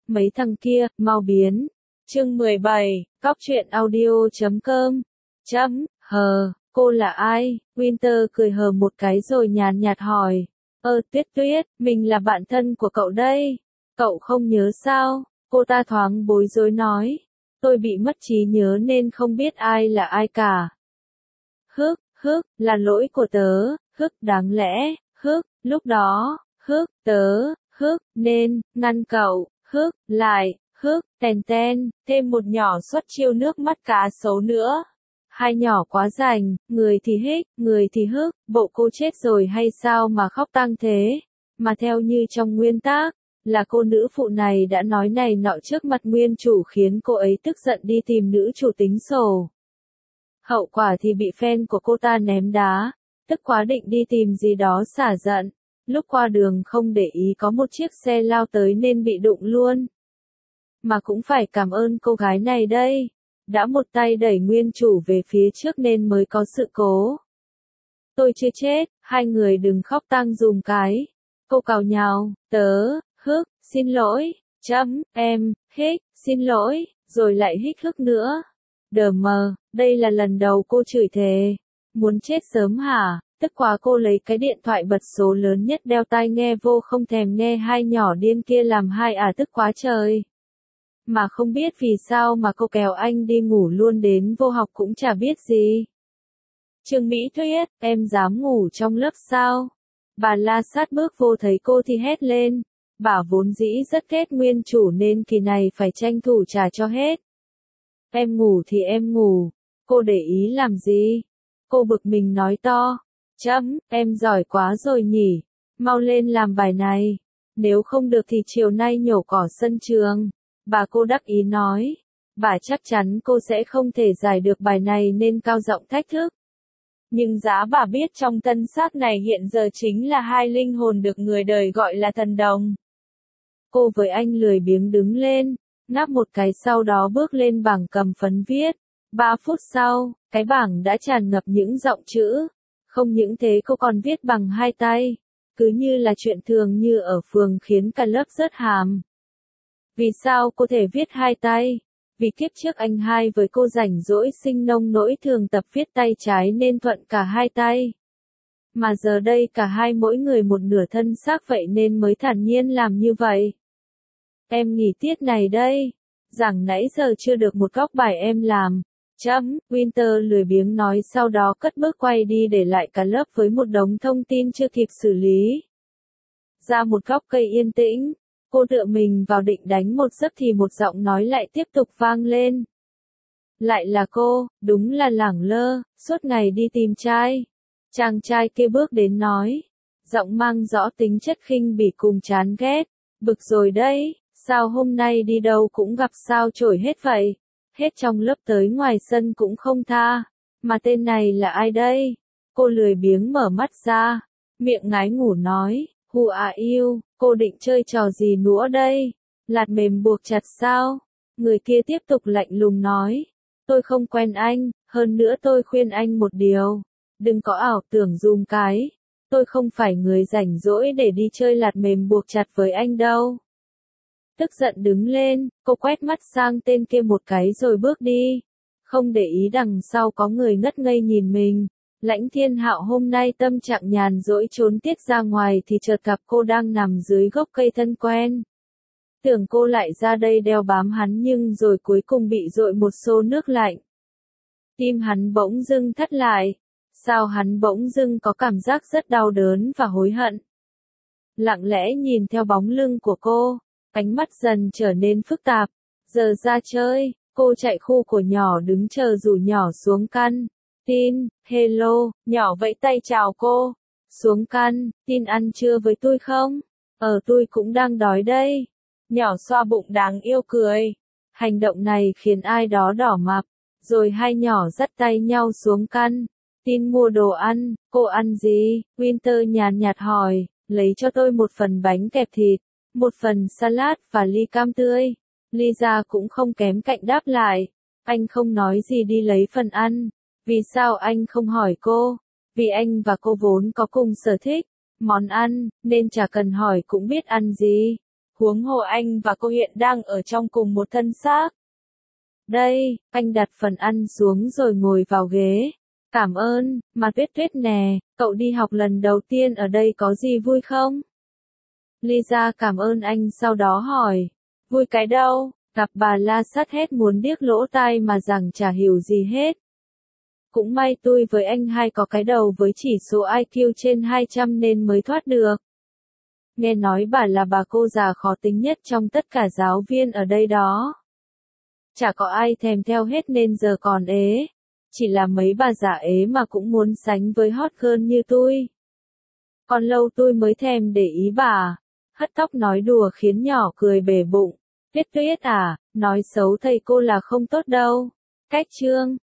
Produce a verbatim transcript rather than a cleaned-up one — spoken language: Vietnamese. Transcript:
mấy thằng kia, mau biến. Chương mười bảy, cóc truyện audio chấm com. Chấm, hờ, cô là ai? Winter cười hờ một cái rồi nhàn nhạt hỏi. Ơ Tuyết Tuyết, mình là bạn thân của cậu đây. Cậu không nhớ sao? Cô ta thoáng bối rối nói. Tôi bị mất trí nhớ nên không biết ai là ai cả. Hức, hức, là lỗi của tớ, hức đáng lẽ, hức, lúc đó, hức, tớ, hức, nên, ngăn cậu, hức, lại, hức, tèn ten, thêm một nhỏ suất chiêu nước mắt cá sấu nữa. Hai nhỏ quá rành, người thì hích, người thì hức, bộ cô chết rồi hay sao mà khóc tang thế, mà theo như trong nguyên tác, là cô nữ phụ này đã nói này nọ trước mặt nguyên chủ khiến cô ấy tức giận đi tìm nữ chủ tính sổ. Hậu quả thì bị fan của cô ta ném đá, tức quá định đi tìm gì đó xả giận, lúc qua đường không để ý có một chiếc xe lao tới nên bị đụng luôn. Mà cũng phải cảm ơn cô gái này đây, đã một tay đẩy nguyên chủ về phía trước nên mới có sự cố. Tôi chưa chết, hai người đừng khóc tang dùm cái. Cô cào nhào, tớ, hức, xin lỗi, chấm, em, hích, xin lỗi, rồi lại hích hức nữa. Đờ mờ, đây là lần đầu cô chửi thề. Muốn chết sớm hả? Tức quá cô lấy cái điện thoại bật số lớn nhất đeo tai nghe vô không thèm nghe hai nhỏ điên kia làm hai à tức quá trời. Mà không biết vì sao mà cô kéo anh đi ngủ luôn đến vô học cũng chả biết gì. Trương Mỹ Tuyết, em dám ngủ trong lớp sao? Bà la sát bước vô thấy cô thì hét lên. Bà vốn dĩ rất ghét nguyên chủ nên kỳ này phải tranh thủ trả cho hết. Em ngủ thì em ngủ, cô để ý làm gì? Cô bực mình nói to. Chấm, em giỏi quá rồi nhỉ, mau lên làm bài này. Nếu không được thì chiều nay nhổ cỏ sân trường. Bà cô đắc ý nói. Bà chắc chắn cô sẽ không thể giải được bài này nên cao giọng thách thức. Nhưng giá bà biết trong tân xác này hiện giờ chính là hai linh hồn được người đời gọi là thần đồng. Cô với anh lười biếng đứng lên, ngáp một cái sau đó bước lên bảng cầm phấn viết. Ba phút sau, cái bảng đã tràn ngập những giọng chữ. Không những thế cô còn viết bằng hai tay. Cứ như là chuyện thường như ở phường khiến cả lớp rớt hàm. Vì sao cô thể viết hai tay? Vì kiếp trước anh hai với cô rảnh rỗi sinh nông nỗi thường tập viết tay trái nên thuận cả hai tay. Mà giờ đây cả hai mỗi người một nửa thân xác vậy nên mới thản nhiên làm như vậy. Em nghỉ tiết này đây. Giảng nãy giờ chưa được một góc bài em làm. Chấm, Winter lười biếng nói sau đó cất bước quay đi để lại cả lớp với một đống thông tin chưa kịp xử lý. Ra một góc cây yên tĩnh, cô tựa mình vào định đánh một giấc thì một giọng nói lại tiếp tục vang lên. Lại là cô, đúng là lẳng lơ, suốt ngày đi tìm trai. Chàng trai kia bước đến nói, giọng mang rõ tính chất khinh bỉ cùng chán ghét. Bực rồi đấy, sao hôm nay đi đâu cũng gặp sao chổi hết vậy? Hết trong lớp tới ngoài sân cũng không tha. Mà tên này là ai đây? Cô lười biếng mở mắt ra, miệng ngái ngủ nói, Who are you? Cô định chơi trò gì nữa đây? Lạt mềm buộc chặt sao? Người kia tiếp tục lạnh lùng nói, tôi không quen anh, hơn nữa tôi khuyên anh một điều. Đừng có ảo tưởng dùm cái. Tôi không phải người rảnh rỗi để đi chơi lạt mềm buộc chặt với anh đâu. Tức giận đứng lên, cô quét mắt sang tên kia một cái rồi bước đi. Không để ý đằng sau có người ngất ngây nhìn mình. Lãnh Thiên Hạo hôm nay tâm trạng nhàn rỗi trốn tiết ra ngoài thì chợt gặp cô đang nằm dưới gốc cây thân quen. Tưởng cô lại ra đây đeo bám hắn nhưng rồi cuối cùng bị dội một xô nước lạnh. Tim hắn bỗng dưng thắt lại. Sao hắn bỗng dưng có cảm giác rất đau đớn và hối hận. Lặng lẽ nhìn theo bóng lưng của cô. Ánh mắt dần trở nên phức tạp. Giờ ra chơi, cô chạy khu của nhỏ đứng chờ rủ nhỏ xuống căn. Tin, hello, nhỏ vẫy tay chào cô. Xuống căn, tin ăn trưa với tôi không? Ờ tôi cũng đang đói đây. Nhỏ xoa bụng đáng yêu cười. Hành động này khiến ai đó đỏ mặt. Rồi hai nhỏ dắt tay nhau xuống căn. Tin mua đồ ăn, cô ăn gì? Winter nhàn nhạt hỏi, lấy cho tôi một phần bánh kẹp thịt. Một phần salad và ly cam tươi. Lisa cũng không kém cạnh đáp lại. Anh không nói gì đi lấy phần ăn. Vì sao anh không hỏi cô? Vì anh và cô vốn có cùng sở thích, món ăn, nên chả cần hỏi cũng biết ăn gì. Huống hồ anh và cô hiện đang ở trong cùng một thân xác. Đây, anh đặt phần ăn xuống rồi ngồi vào ghế. Cảm ơn, mà Tuyết Tuyết nè, cậu đi học lần đầu tiên ở đây có gì vui không? Lisa cảm ơn anh sau đó hỏi. Vui cái đâu, gặp bà La Sắt hết muốn điếc lỗ tai mà rằng chả hiểu gì hết. Cũng may tôi với anh hai có cái đầu với chỉ số i kiu trên hai trăm nên mới thoát được. Nghe nói bà là bà cô già khó tính nhất trong tất cả giáo viên ở đây đó. Chả có ai thèm theo hết nên giờ còn ế. Chỉ là mấy bà già ế mà cũng muốn sánh với hot girl như tôi. Còn lâu tôi mới thèm để ý bà. Hất tóc nói đùa khiến nhỏ cười bể bụng. Tuyết Tuyết à, nói xấu thầy cô là không tốt đâu. Cách chương.